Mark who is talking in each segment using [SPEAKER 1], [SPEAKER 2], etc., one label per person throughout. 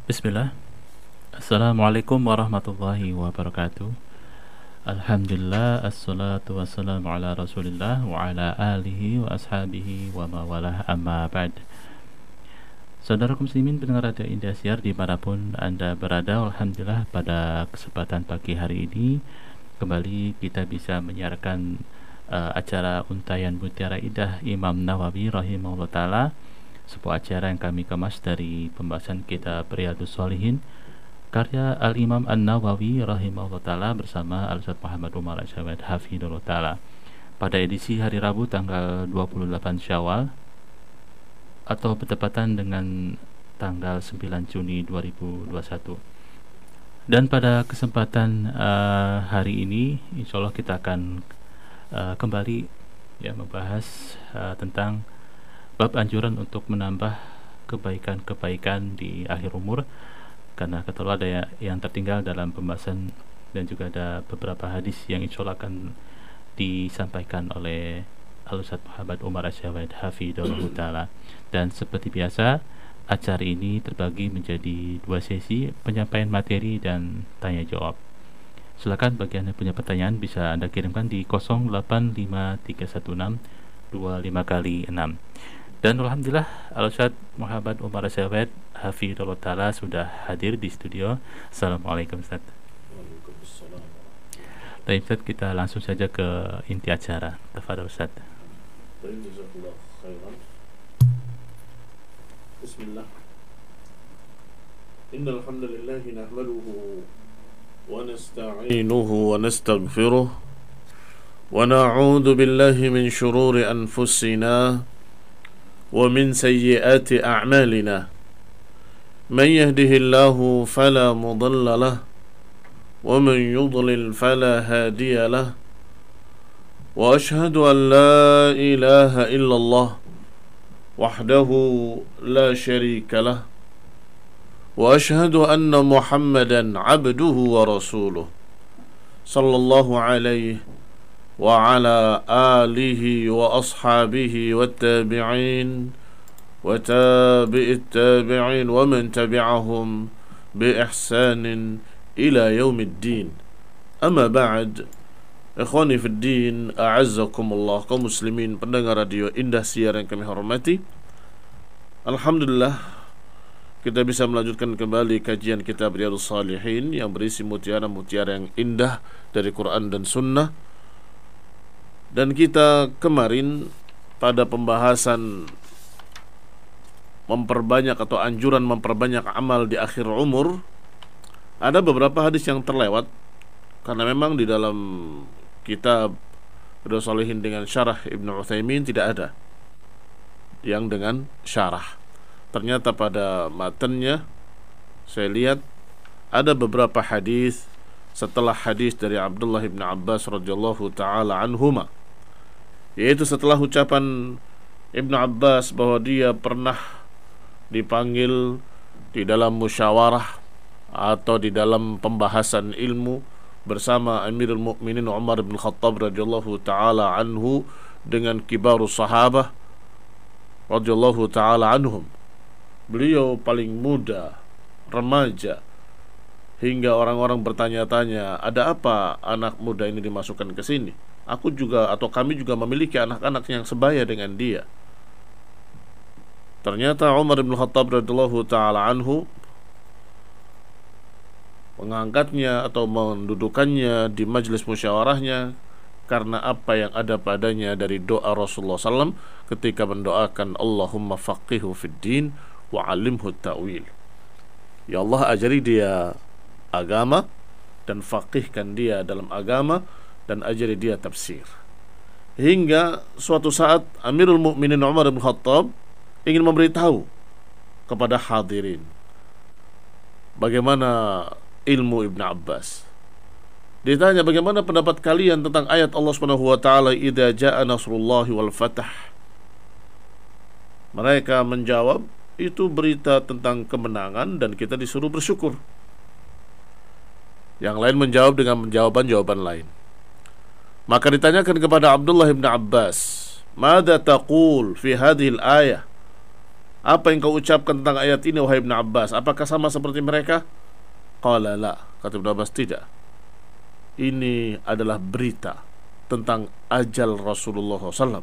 [SPEAKER 1] Bismillah. Assalamualaikum warahmatullahi wabarakatuh. Alhamdulillah, assalatu wassalamu ala rasulillah wa ala alihi wa ashabihi wa mawalah, amma ba'd. Saudara muslimin pendengar Radio Indosiar dimanapun Anda berada, Alhamdulillah pada kesempatan pagi hari ini kembali kita bisa menyiarkan acara Untayan Mutiara Indah Imam Nawawi rahimahullah ta'ala, sebuah acara yang kami kemas dari pembahasan kitab Riyadhus Shalihin karya Al-Imam An-Nawawi rahimahullah ta'ala bersama Al-Ustaz Muhammad Umar Asyawad hafidhullah ta'ala pada edisi hari Rabu tanggal 28 Syawal atau bertepatan dengan tanggal 9 Juni 2021. Dan pada kesempatan hari ini insyaallah kita akan kembali membahas tentang bab anjuran untuk menambah kebaikan-kebaikan di akhir umur, karena kebetulan ada yang tertinggal dalam pembahasan dan juga ada beberapa hadis yang insyaallah akan disampaikan oleh Al-Ustaz Muhammad Umar Asyawad hafidhullah ta'ala. Dan seperti biasa, acara ini terbagi menjadi dua sesi, penyampaian materi dan tanya jawab. Silakan bagi Anda punya pertanyaan bisa Anda kirimkan di 085316 25 kali 6. Dan alhamdulillah Al-Ustaz Muhammad Umar Asyawad hafidhullah ta'ala sudah hadir di studio. Assalamualaikum Ustaz.
[SPEAKER 2] Waalaikumsalam.
[SPEAKER 1] Baik Ustaz, kita langsung saja ke inti acara. Tafadhol Ustaz.
[SPEAKER 2] Baik, jazakallah khairan. Bismillah. Innal hamdalillah nahmaduhu wa nasta'inuhu wa nastaghfiruh wa na'udzu billahi min shururi anfusina ومن سيئات أعمالنا من يهده الله فلا مضل له ومن يضلل فلا هادي له وأشهد أن لا إله إلا الله وحده لا شريك له وأشهد أن محمدا عبده ورسوله صلى الله عليه وعلى آله وأصحابه والتابعين وتابع التابعين ومن تبعهم بإحسان إلى يوم الدين. أما بعد، إخواني في الدين أعزكم الله kaum muslimin pendengar Radio Indosiar yang kami hormati. Alhamdulillah kita bisa melanjutkan kembali kajian kitab Riyadhus Shalihin yang berisi mutiara-mutiara yang indah dari Quran dan Sunnah. Dan kita kemarin pada pembahasan memperbanyak atau anjuran memperbanyak amal di akhir umur, ada beberapa hadis yang terlewat karena memang di dalam kitab Riyadhus Shalihin dengan syarah Ibnu Utsaimin tidak ada yang dengan syarah. Ternyata pada matanya saya lihat ada beberapa hadis setelah hadis dari Abdullah bin Abbas radhiyallahu taala anhuma, yaitu setelah ucapan Ibnu Abbas bahwa dia pernah dipanggil di dalam musyawarah atau di dalam pembahasan ilmu bersama Amirul Mukminin Umar bin Khattab radhiyallahu taala anhu dengan kibarus sahabah radhiyallahu taala anhum. Beliau paling muda, remaja, hingga orang-orang bertanya-tanya, ada apa anak muda ini dimasukkan ke sini? Aku juga atau kami juga memiliki anak-anak yang sebaya dengan dia. Ternyata Umar bin Khattab radhiyallahu taala anhu mengangkatnya atau mendudukannya di majelis musyawarahnya karena apa yang ada padanya dari doa Rasulullah SAW ketika mendoakan Allahumma faqihu fid din wa 'allimhu ta'wil. Ya Allah, ajari dia agama dan faqihkan dia dalam agama dan ajari dia tafsir. Hingga suatu saat Amirul Mukminin Umar bin Khattab ingin memberitahu kepada hadirin bagaimana ilmu Ibnu Abbas. Ditanya, bagaimana pendapat kalian tentang ayat Allah Subhanahu wa taala, idza jaa nasrullahi wal fath? Mereka menjawab, itu berita tentang kemenangan dan kita disuruh bersyukur. Yang lain menjawab dengan jawaban-jawaban lain. Maka ditanyakan kepada Abdullah bin Abbas, "Mada taqul fi hadhihi al-ayah?" apa yang kau ucapkan tentang ayat ini wahai Ibn Abbas? Apakah sama seperti mereka? Qala la, kata Ibn Abbas, tidak. Ini adalah berita tentang ajal Rasulullah SAW,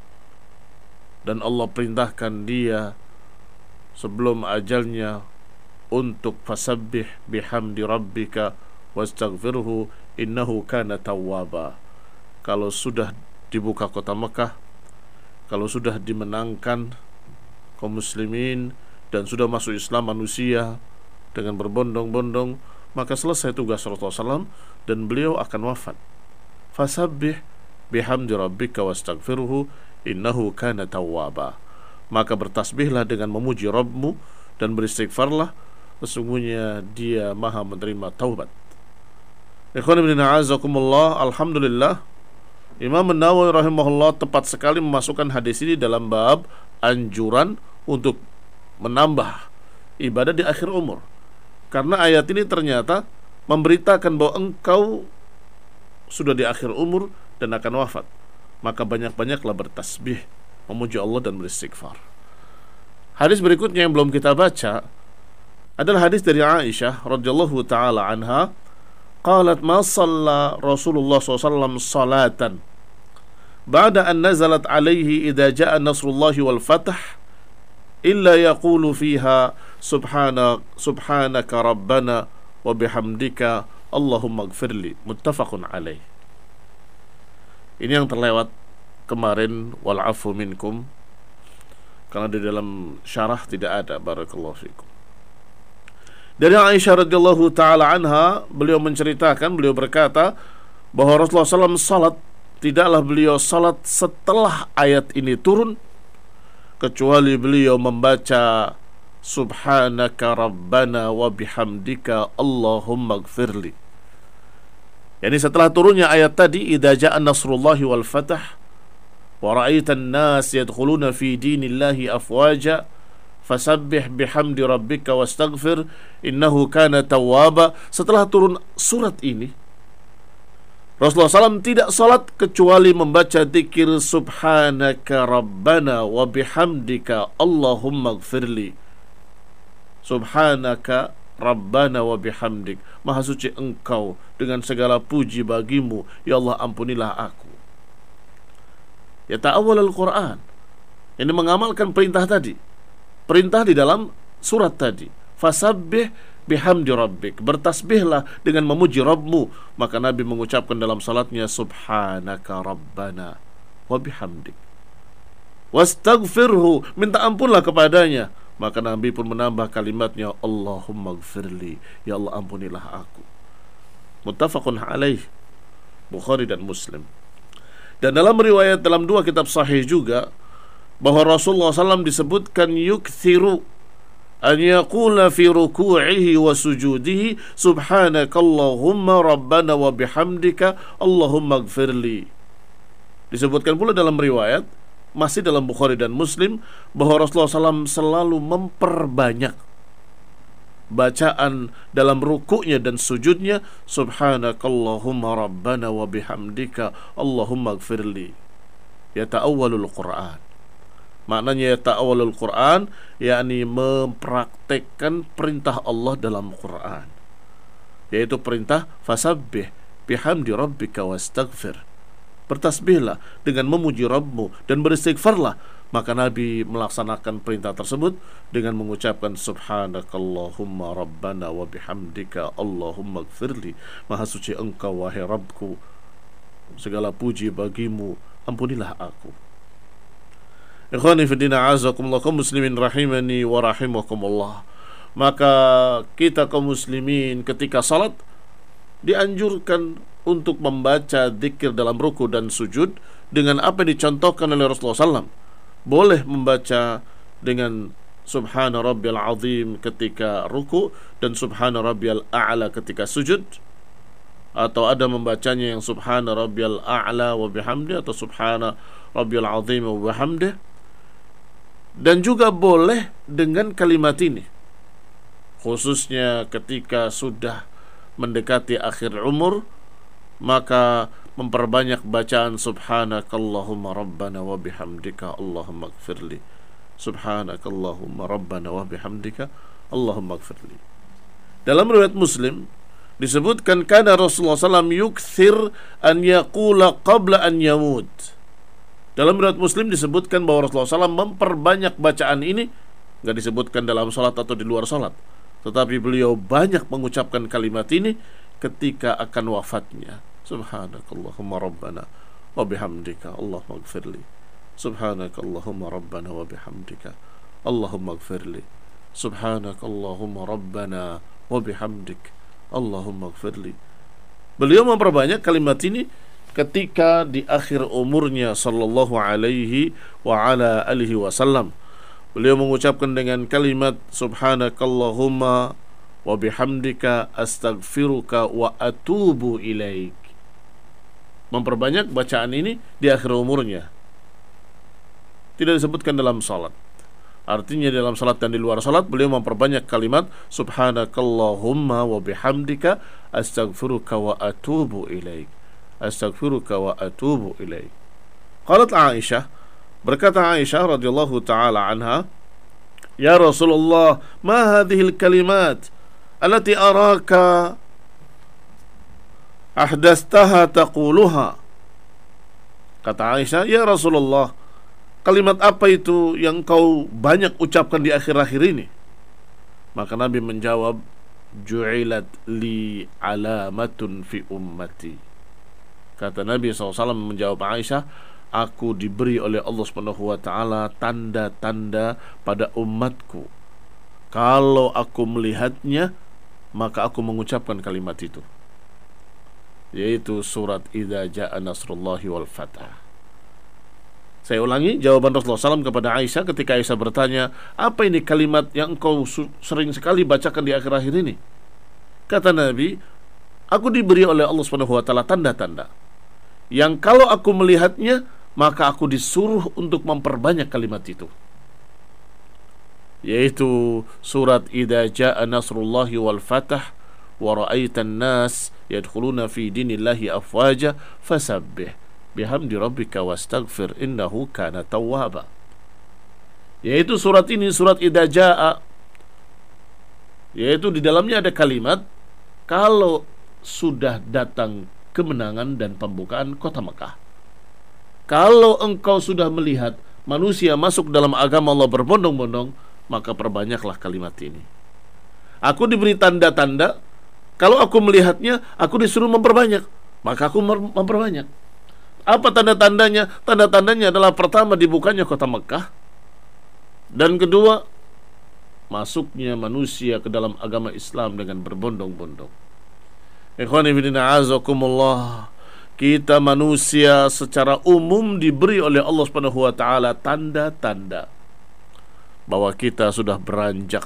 [SPEAKER 2] dan Allah perintahkan dia sebelum ajalnya untuk fasabbih bihamdi rabbika wastaghfirhu innahu kana tawwaba. Kalau sudah dibuka kota Mekah, kalau sudah dimenangkan kaum muslimin dan sudah masuk Islam manusia dengan berbondong-bondong, maka selesai tugas Rasulullah SAW dan beliau akan wafat. Fasabbih bihamdi rabbika wastaghfirhu innahu kana tawwaba. Maka bertasbihlah dengan memuji Rabbmu dan beristighfarlah, sesungguhnya dia maha menerima taubat. Ikhwan ibn a'azakumullah, alhamdulillah, Imam An-Nawawi rahimahullah tepat sekali memasukkan hadis ini dalam bab anjuran untuk menambah ibadah di akhir umur. Karena ayat ini ternyata memberitakan bahwa engkau sudah di akhir umur dan akan wafat. Maka banyak-banyaklah bertasbih, memuji Allah dan beristighfar. Hadis berikutnya yang belum kita baca adalah hadis dari Aisyah radhiyallahu taala anha. Qalat ma shalla Rasulullah SAW salatan ba'da an nazalat alaihi idza jaa nasrullahi wal fath illa yaqulu fiha subhanaka rabbana wa bihamdika Allahumma ighfirli, muttafaqun alaih. Ini yang terlewat kemarin, wal afu minkum, karena di dalam syarah tidak ada. Barakallahu fikum. Dari Aisyah radhiyallahu taala anha, beliau menceritakan, beliau berkata bahwa Rasulullah SAW salat, tidaklah beliau salat setelah ayat ini turun kecuali beliau membaca subhanaka rabbana wa bihamdika Allahumma ighfirli. Yani setelah turunnya ayat tadi, idza jaa nasrullahi wal fath wa ra'aitan nas yadkhuluna fi dinillahi afwaja fasabbih bihamdi rabbika wastaghfir innahu kana tawwaba. Setelah turun surat ini, Rasulullah SAW tidak salat kecuali membaca zikir subhanaka rabbana wa bihamdika Allahumma ighfirli. Subhanaka rabbana wa bihamdik, maha suci engkau, dengan segala puji bagimu, ya Allah ampunilah aku. Ya ta'awwal al-Quran, ini mengamalkan perintah tadi, perintah di dalam surat tadi. Fasabbih bihamdi rabbik, bertasbihlah dengan memuji Rabbmu. Maka Nabi mengucapkan dalam salatnya subhanaka rabbana wa bihamdik wastaghfirhu, minta ampunlah kepadanya. Maka Nabi pun menambah kalimatnya Allahumma ighfirli, ya Allah ampunilah aku. Muttafaqun alaih, Bukhari dan Muslim. Dan dalam riwayat dalam dua kitab sahih juga bahwa Rasulullah SAW disebutkan yukthiru an yaqula fi ruku'ihi wa sujudihi subhanakallahumma rabbana wa bihamdika Allahumma ighfirli. Disebutkan pula dalam riwayat masih dalam Bukhari dan Muslim bahwa Rasulullah SAW selalu memperbanyak bacaan dalam rukuknya dan sujudnya subhanakallahumma rabbana wa bihamdika Allahumma ighfirli. Ya ta'awwalul Quran, maknanya ya ta'awwalul Quran, yakni mempraktekkan perintah Allah dalam Quran, yaitu perintah fasabbih bihamdi rabbika wastaghfir, bertasbihlah dengan memuji Rabbmu dan beristighfarlah. Maka Nabi melaksanakan perintah tersebut dengan mengucapkan subhanakallahumma rabbana wa bihamdika Allahumma ighfirli, maha suci engkau wahai Rabbku, segala puji bagimu, ampunilah aku. Ikhwani fiddina azakumullah, kaum muslimin rahimani wa rahimakumullah. Maka kita kaum muslimin ketika salat dianjurkan untuk membaca zikir dalam ruku dan sujud dengan apa yang dicontohkan oleh Rasulullah SAW. Boleh membaca dengan subhana rabbiyal azim ketika ruku dan subhana rabbiyal a'la ketika sujud, atau ada membacanya yang subhana rabbiyal a'la wa bihamdi atau subhana rabbiyal azim wa bihamdi. Dan juga boleh dengan kalimat ini, khususnya ketika sudah mendekati akhir umur, maka memperbanyak bacaan subhanakallahumma rabbana wa bihamdika Allahumma ighfirli. Subhanakallahumma rabbana wa bihamdika Allahumma ighfirli. Dalam riwayat Muslim disebutkan kana Rasulullah SAW yukthir an yaqula qabla an yamut. Dalam riwayat Muslim disebutkan bahwa Rasulullah SAW memperbanyak bacaan ini, enggak disebutkan dalam salat atau di luar salat, tetapi beliau banyak mengucapkan kalimat ini ketika akan wafatnya. Subhanakallahumma rabbana wa bihamdika Allahumma ighfirli. Subhanakallahumma rabbana wa bihamdika Allahumma ighfirli. Subhanakallahumma rabbana wa bihamdik Allahumma ighfirli. Beliau memperbanyak kalimat ini ketika di akhir umurnya sallallahu alaihi wa ala alihi wasallam. Beliau mengucapkan dengan kalimat subhanakallahumma wa bihamdika astaghfiruka wa atubu ilaik. Memperbanyak bacaan ini di akhir umurnya. Tidak disebutkan dalam salat. Artinya dalam salat dan di luar salat beliau memperbanyak kalimat subhanakallahumma wa bihamdika astaghfiruka wa atubu ilaik. Astaghfiruka wa atubu ilaik. Qalat Aisyah, berkata Aisyah radhiyallahu taala anha, ya Rasulullah, ma hadhihi al-kalimat allati araka ahdastaha taquluha. Kata Aisyah, ya Rasulullah, kalimat apa itu yang kau banyak ucapkan di akhir-akhir ini? Maka Nabi menjawab, ju'ilat li alamatun fi ummati. Kata Nabi SAW menjawab Aisyah, aku diberi oleh Allah Subhanahu wa taala tanda-tanda pada umatku. Kalau aku melihatnya, maka aku mengucapkan kalimat itu, yaitu surat Idza Jaa Nasrullahi wal Fath. Saya ulangi jawaban Rasulullah SAW kepada Aisyah ketika Aisyah bertanya, apa ini kalimat yang engkau sering sekali bacakan di akhir-akhir ini? Kata Nabi, aku diberi oleh Allah Subhanahu wa taala tanda-tanda yang kalau aku melihatnya, maka aku disuruh untuk memperbanyak kalimat itu, yaitu surat Idza Jaa Nasrullahi wal Fath wa ra'aitan nas yadkhuluna fi dinillahi afwaja fasabbih bihamdi rabbika wastaghfir innahu kana tawwaba. Yaitu surat ini, surat Idza Jaa, yaitu di dalamnya ada kalimat kalau sudah datang kemenangan dan pembukaan kota Mekah. Kalau engkau sudah melihat manusia masuk dalam agama Allah berbondong-bondong, maka perbanyaklah kalimat ini. Aku diberi tanda-tanda, kalau aku melihatnya, aku disuruh memperbanyak, maka aku memperbanyak. Apa tanda-tandanya? Tanda-tandanya adalah pertama, dibukanya kota Mekah, dan kedua, masuknya manusia ke dalam agama Islam dengan berbondong-bondong. Ikhwani fillah azakumullah, kita manusia secara umum diberi oleh Allah Subhanahu wa taala tanda-tanda bahwa kita sudah beranjak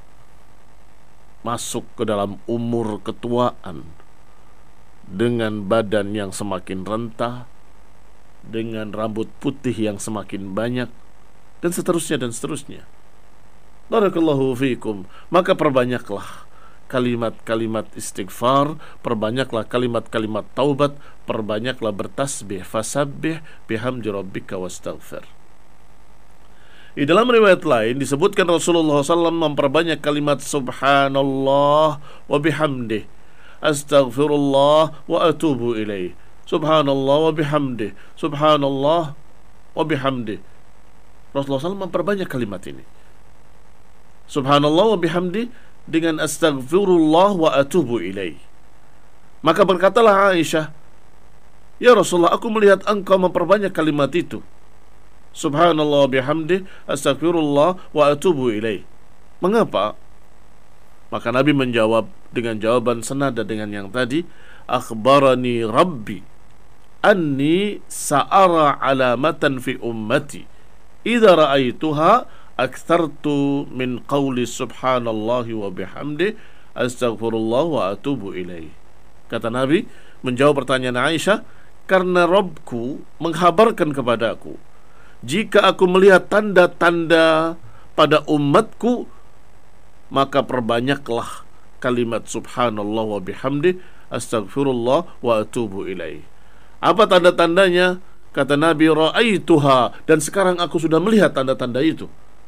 [SPEAKER 2] masuk ke dalam umur ketuaan, dengan badan yang semakin rentah, dengan rambut putih yang semakin banyak, dan seterusnya dan seterusnya. Barakallahu fiikum. Maka perbanyaklah kalimat-kalimat istighfar, perbanyaklah kalimat-kalimat taubat, perbanyaklah bertasbih, fasabbih bihamdi rabbika wastaghfir. Di dalam riwayat lain disebutkan Rasulullah SAW memperbanyak kalimat subhanallah wa bihamdih, astaghfirullah wa atubu ilaih, subhanallah wa bihamdih, subhanallah wa bihamdih. Rasulullah SAW memperbanyak kalimat ini, subhanallah wa bihamdih dengan astaghfirullah wa atubu ilaih. Maka berkatalah Aisyah, ya Rasulullah, aku melihat engkau memperbanyak kalimat itu, subhanallah wa bihamdih, astaghfirullah wa atubu ilaih. Mengapa? Maka Nabi menjawab dengan jawaban senada dengan yang tadi, akhbarani rabbi anni sa'ara alamatan fi ummati idza ra'aituha aktsartu min qawli subhanallahi wa bihamdi astaghfirullah wa atubu ilaih. Kata Nabi menjawab pertanyaan Aisyah, karena Rabbku menghabarkan kepadaku, jika aku melihat tanda-tanda pada umatku, maka perbanyaklah kalimat subhanallah wa bihamdi astaghfirullah wa atubu ilaih. Apa tanda-tandanya? Kata Nabi, ra'aituha, dan sekarang aku sudah melihat tanda-tanda itu.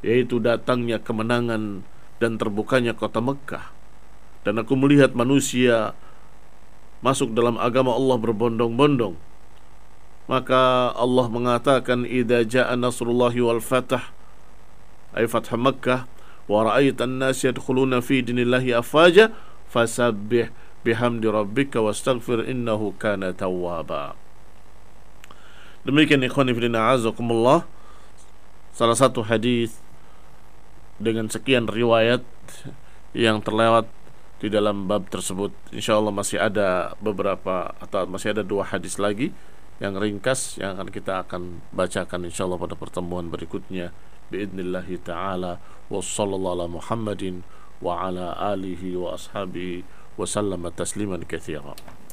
[SPEAKER 2] yaitu datangnya kemenangan dan terbukanya kota Mekkah. Dan aku melihat manusia masuk dalam agama Allah berbondong-bondong. Maka Allah mengatakan, idza jaa nasrullahi wal fath, ay fath Makkah, wa ra'aitan nas yadkhuluna fi dinillahi afwaja fasabbih bihamdi rabbika wastaghfir innahu kana tawwaba. Demikian ikhwan fillah azakumullah, salah satu hadis dengan sekian riwayat yang terlewat di dalam bab tersebut. Insyaallah masih ada beberapa atau masih ada 2 hadis lagi yang ringkas yang kita akan bacakan insyaallah pada pertemuan berikutnya باذنillah taala. Wassallallahu ala Muhammadin wa ala alihi wa ashabihi wa sallama tasliman katsiran.